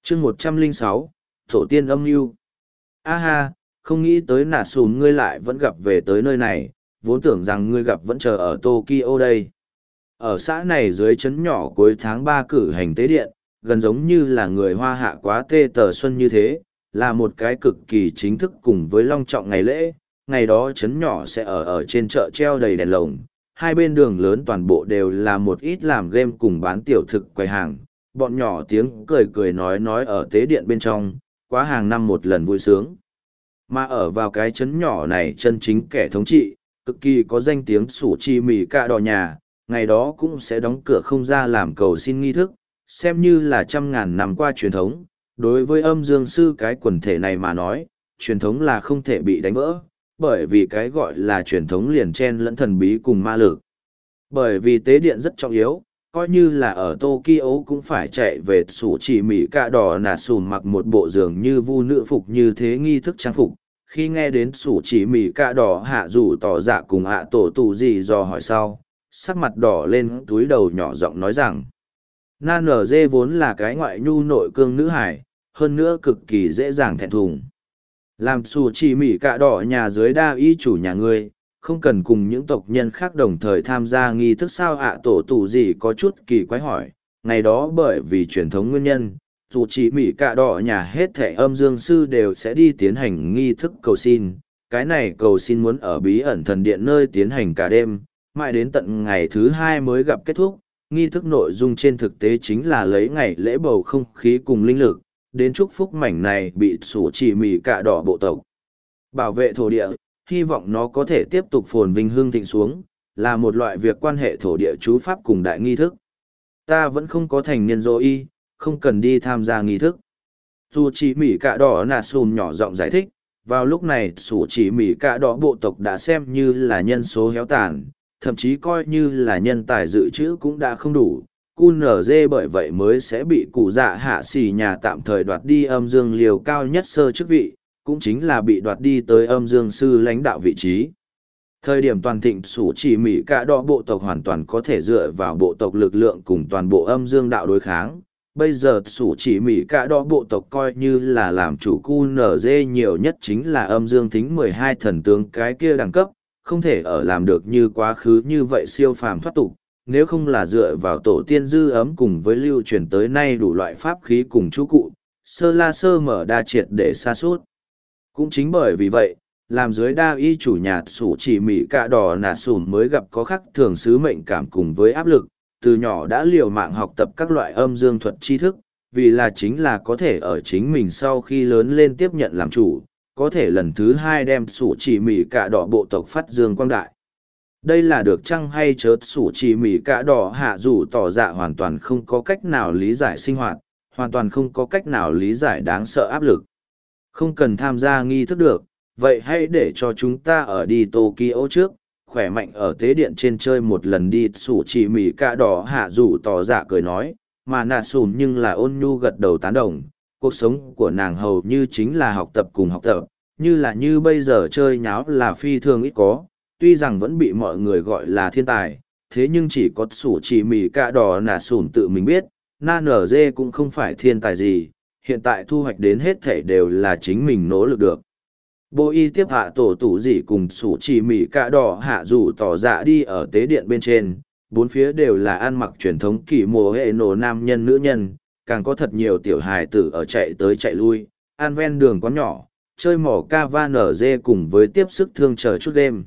chương 106, tổ tiên âm mưu. A ha, không nghĩ tới nà sùn ngươi lại vẫn gặp về tới nơi này, vốn tưởng rằng ngươi gặp vẫn chờ ở Tokyo đây. Ở xã này dưới trấn nhỏ cuối tháng 3 cử hành tế điện, gần giống như là người Hoa hạ quá tê tờ xuân như thế, là một cái cực kỳ chính thức cùng với long trọng ngày lễ. Ngày đó trấn nhỏ sẽ ở trên chợ treo đầy đèn lồng, hai bên đường lớn toàn bộ đều là một ít làm game cùng bán tiểu thực quầy hàng, bọn nhỏ tiếng cười cười nói ở tế điện bên trong, quá hàng năm một lần vui sướng. Mà ở vào cái trấn nhỏ này chân chính kẻ thống trị, cực kỳ có danh tiếng sủ chi mì cạ đỏ nhà, ngày đó cũng sẽ đóng cửa không ra làm cầu xin nghi thức, xem như là trăm ngàn năm qua truyền thống. Đối với âm dương sư cái quần thể này mà nói, truyền thống là không thể bị đánh vỡ, bởi vì cái gọi là truyền thống liền chen lẫn thần bí cùng ma lực. Bởi vì tế điện rất trọng yếu, coi như là ở Tokyo cũng phải chạy về sủ chỉ mỹ cạ đỏ nà sùn mặc một bộ giường như vu nữ phục như thế nghi thức trang phục. Khi nghe đến sủ chỉ mỹ cạ đỏ hạ rủ tỏ dạ cùng ạ tổ tù gì do hỏi sau, sắc mặt đỏ lên túi đầu nhỏ giọng nói rằng, Nan nở dê vốn là cái ngoại nhu nội cương nữ hải, hơn nữa cực kỳ dễ dàng thẹn thùng. Làm sủ chỉ mỹ cạ đỏ nhà dưới đa y chủ nhà ngươi, không cần cùng những tộc nhân khác đồng thời tham gia nghi thức sao ạ tổ tù gì có chút kỳ quái hỏi. Ngày đó bởi vì truyền thống nguyên nhân, dù chỉ mỹ cạ đỏ nhà hết thẻ âm dương sư đều sẽ đi tiến hành nghi thức cầu xin. Cái này cầu xin muốn ở bí ẩn thần điện nơi tiến hành cả đêm, mãi đến tận ngày thứ hai mới gặp kết thúc. Nghi thức nội dung trên thực tế chính là lấy ngày lễ bầu không khí cùng linh lực, đến chúc phúc mảnh này bị sủ chỉ mỹ cạ đỏ bộ tộc. Bảo vệ thổ địa, hy vọng nó có thể tiếp tục phồn vinh hương thịnh xuống, là một loại việc quan hệ thổ địa chú pháp cùng đại nghi thức. Ta vẫn không có thành niên dô y, không cần đi tham gia nghi thức. Dù chỉ mỹ cạ đỏ nà sùn nhỏ giọng giải thích, vào lúc này sủ chỉ mỹ cạ đỏ bộ tộc đã xem như là nhân số héo tàn, thậm chí coi như là nhân tài dự trữ cũng đã không đủ. QNZ bởi vậy mới sẽ bị cụ dạ hạ xỉ nhà tạm thời đoạt đi âm dương liều cao nhất sơ chức vị, cũng chính là bị đoạt đi tới âm dương sư lãnh đạo vị trí. Thời điểm toàn thịnh sủ chỉ mỹ cạ đỏ bộ tộc hoàn toàn có thể dựa vào bộ tộc lực lượng cùng toàn bộ âm dương đạo đối kháng. Bây giờ sủ chỉ mỹ cạ đỏ bộ tộc coi như là làm chủ QNZ nhiều nhất chính là âm dương thính 12 thần tướng cái kia đẳng cấp, không thể ở làm được như quá khứ như vậy siêu phàm thoát tục, nếu không là dựa vào tổ tiên dư ấm cùng với lưu truyền tới nay đủ loại pháp khí cùng chú cụ, sơ la sơ mở đa triệt để xa suốt. Cũng chính bởi vì vậy, làm dưới đa y chủ nhà sủ chỉ mỹ cạ đỏ nà sùn mới gặp có khắc thường sứ mệnh cảm cùng với áp lực, từ nhỏ đã liều mạng học tập các loại âm dương thuật tri thức, vì là chính là có thể ở chính mình sau khi lớn lên tiếp nhận làm chủ, có thể lần thứ hai đem sủ chỉ mỹ cạ đỏ bộ tộc phát dương quang đại. Đây là được chăng hay chớ sủ chỉ mỹ cạ đỏ hạ dù tỏ dạ hoàn toàn không có cách nào lý giải sinh hoạt, hoàn toàn không có cách nào lý giải đáng sợ áp lực. Không cần tham gia nghi thức được, vậy hãy để cho chúng ta ở đi Tokyo trước, khỏe mạnh ở tế điện trên chơi một lần đi. Sủ chỉ mỹ cạ đỏ hạ dù tỏ dạ cười nói, mà nà sùn nhưng là ôn nhu gật đầu tán đồng. Cuộc sống của nàng hầu như chính là học tập cùng học tập, như là như bây giờ chơi nháo là phi thường ít có, tuy rằng vẫn bị mọi người gọi là thiên tài, thế nhưng chỉ có sủ chỉ mỹ cạ đỏ nà sùn tự mình biết, na nở dê cũng không phải thiên tài gì, hiện tại thu hoạch đến hết thể đều là chính mình nỗ lực được. Bộ y tiếp hạ tổ tủ gì cùng sủ chỉ mỹ cạ đỏ hạ dù tỏ dạ đi ở tế điện bên trên, bốn phía đều là ăn mặc truyền thống kỳ mồ hệ nổ nam nhân nữ nhân, càng có thật nhiều tiểu hài tử ở chạy tới chạy lui, ăn ven đường quán nhỏ, chơi mỏ ca nở dê cùng với tiếp sức thương chờ chút đêm.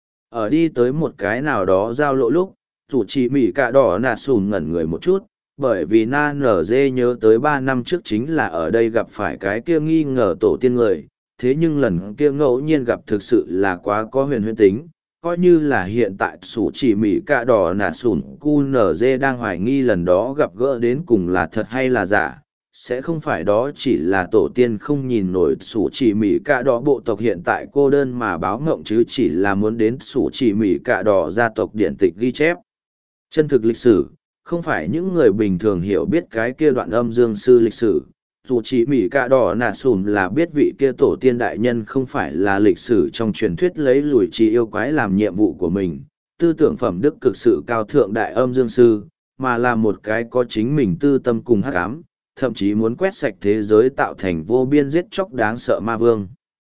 Ở đi tới một cái nào đó giao lộ lúc, chủ chỉ mỹ cạ đỏ nà sùn ngẩn người một chút, bởi vì na nở dê nhớ tới 3 năm trước chính là ở đây gặp phải cái kia nghi ngờ tổ tiên người, thế nhưng lần kia ngẫu nhiên gặp thực sự là quá có huyền huyễn tính, coi như là hiện tại sủ chỉ mỹ cạ đỏ nà sùn QNZ đang hoài nghi lần đó gặp gỡ đến cùng là thật hay là giả, sẽ không phải đó chỉ là tổ tiên không nhìn nổi sủ chỉ mỹ cạ đỏ bộ tộc hiện tại cô đơn mà báo ngộng, chứ chỉ là muốn đến sủ chỉ mỹ cạ đỏ gia tộc điện tịch ghi chép chân thực lịch sử, không phải những người bình thường hiểu biết cái kia đoạn âm dương sư lịch sử. Dù chỉ mỹ cạ đỏ nà sùn là biết vị kia tổ tiên đại nhân không phải là lịch sử trong truyền thuyết lấy lùi trì yêu quái làm nhiệm vụ của mình, tư tưởng phẩm đức cực sự cao thượng đại âm dương sư, mà là một cái có chính mình tư tâm cùng hắc ám, thậm chí muốn quét sạch thế giới tạo thành vô biên giết chóc đáng sợ ma vương.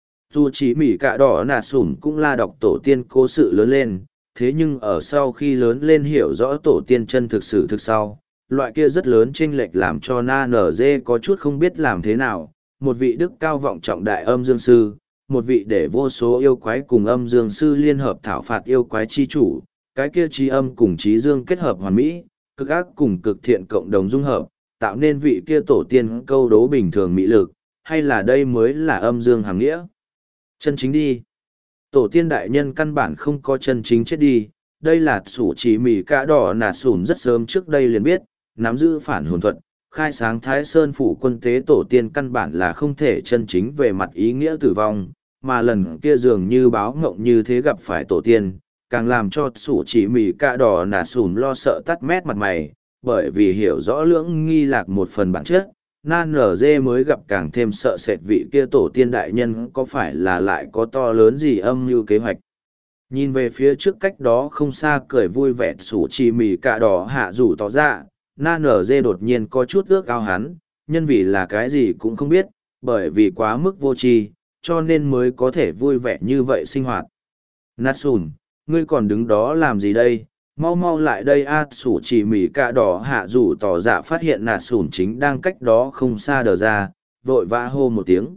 Dù chỉ mỉ cả đỏ nà sủm cũng là đọc tổ tiên cố sự lớn lên, thế nhưng ở sau khi lớn lên hiểu rõ tổ tiên chân thực sự thực sau, loại kia rất lớn chênh lệch làm cho Na Nở Dê có chút không biết làm thế nào. Một vị đức cao vọng trọng đại âm dương sư, một vị để vô số yêu quái cùng âm dương sư liên hợp thảo phạt yêu quái chi chủ, cái kia trí âm cùng trí dương kết hợp hoàn mỹ, cực ác cùng cực thiện cộng đồng dung hợp, tạo nên vị kia tổ tiên câu đố bình thường mỹ lực, hay là đây mới là âm dương hàm nghĩa? Chân chính đi. Tổ tiên đại nhân căn bản không có chân chính chết đi, đây là sủ chỉ mỉ cả đỏ nà sủn rất sớm trước đây liền biết, nắm giữ phản hồn thuật, khai sáng Thái Sơn phủ quân tế tổ tiên căn bản là không thể chân chính về mặt ý nghĩa tử vong, mà lần kia dường như báo ngộng như thế gặp phải tổ tiên, càng làm cho sủ chỉ mỉ cả đỏ nà sủn lo sợ tắt mét mặt mày, bởi vì hiểu rõ lưỡng nghi lạc một phần bản chất. Nan nở dê mới gặp càng thêm sợ sệt vị kia tổ tiên đại nhân có phải là lại có to lớn gì âm mưu kế hoạch. Nhìn về phía trước cách đó không xa cười vui vẻ sủ chỉ mỉ cả đỏ hạ rủ tỏ ra, Na nở dê đột nhiên có chút ước ao hắn, nhân vì là cái gì cũng không biết, bởi vì quá mức vô tri, cho nên mới có thể vui vẻ như vậy sinh hoạt. Natsun, ngươi còn đứng đó làm gì đây? Mau mau lại đây a sủ chỉ mỉ cả đỏ hạ rủ tỏ dạ phát hiện Natsun chính đang cách đó không xa đờ ra, vội vã hô một tiếng.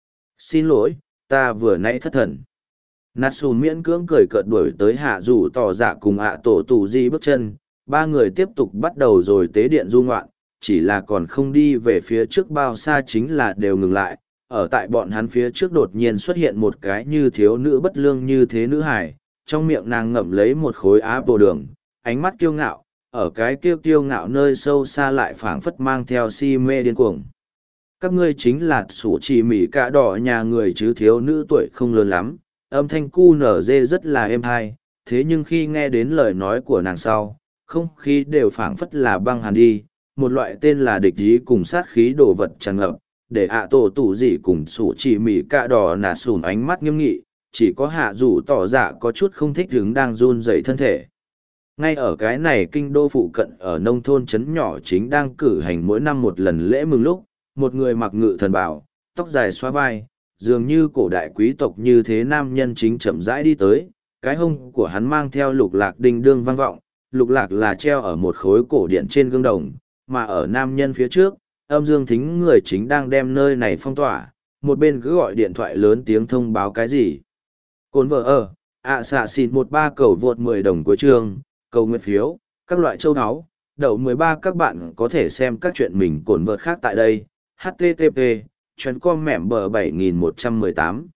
Xin lỗi, ta vừa nãy thất thần. Natsun miễn cưỡng cười cợt đuổi tới hạ rủ tỏ dạ cùng ạ tổ tù di bước chân. Ba người tiếp tục bắt đầu rồi tế điện du ngoạn, chỉ là còn không đi về phía trước bao xa chính là đều ngừng lại. Ở tại bọn hắn phía trước đột nhiên xuất hiện một cái như thiếu nữ bất lương như thế nữ hải, trong miệng nàng ngậm lấy một khối apple đường, ánh mắt kiêu ngạo, ở cái kiêu ngạo nơi sâu xa lại phảng phất mang theo si mê điên cuồng. Các ngươi chính là sủ chỉ mỉ cả đỏ nhà người chứ thiếu nữ tuổi không lớn lắm, âm thanh cu nở dê rất là êm hai, thế nhưng khi nghe đến lời nói của nàng sau, không khí đều phảng phất là băng hàn đi, một loại tên là địch ý cùng sát khí đồ vật tràn ngập, để ạ tổ tủ gì cùng sủ chỉ mỉ cạ đỏ nà sùn ánh mắt nghiêm nghị, chỉ có hạ rủ tỏ dạ có chút không thích hứng đang run dậy thân thể. Ngay ở cái này kinh đô phụ cận ở nông thôn trấn nhỏ chính đang cử hành mỗi năm một lần lễ mừng lúc, một người mặc ngự thần bào, tóc dài xóa vai, dường như cổ đại quý tộc như thế nam nhân chính chậm rãi đi tới, cái hông của hắn mang theo lục lạc đinh đương vang vọng, lục lạc là treo ở một khối cổ điện trên gương đồng, mà ở nam nhân phía trước, âm dương thính người chính đang đem nơi này phong tỏa, một bên cứ gọi điện thoại lớn tiếng thông báo cái gì. Cồn vợ ở, xạ xịt 13 cầu vượt 10 đồng cuối chương, cầu nguyện phiếu, các loại châu áo, đậu 13 các bạn có thể xem các chuyện mình cồn vợt khác tại đây, http, chuyến com mẻm bờ 7118.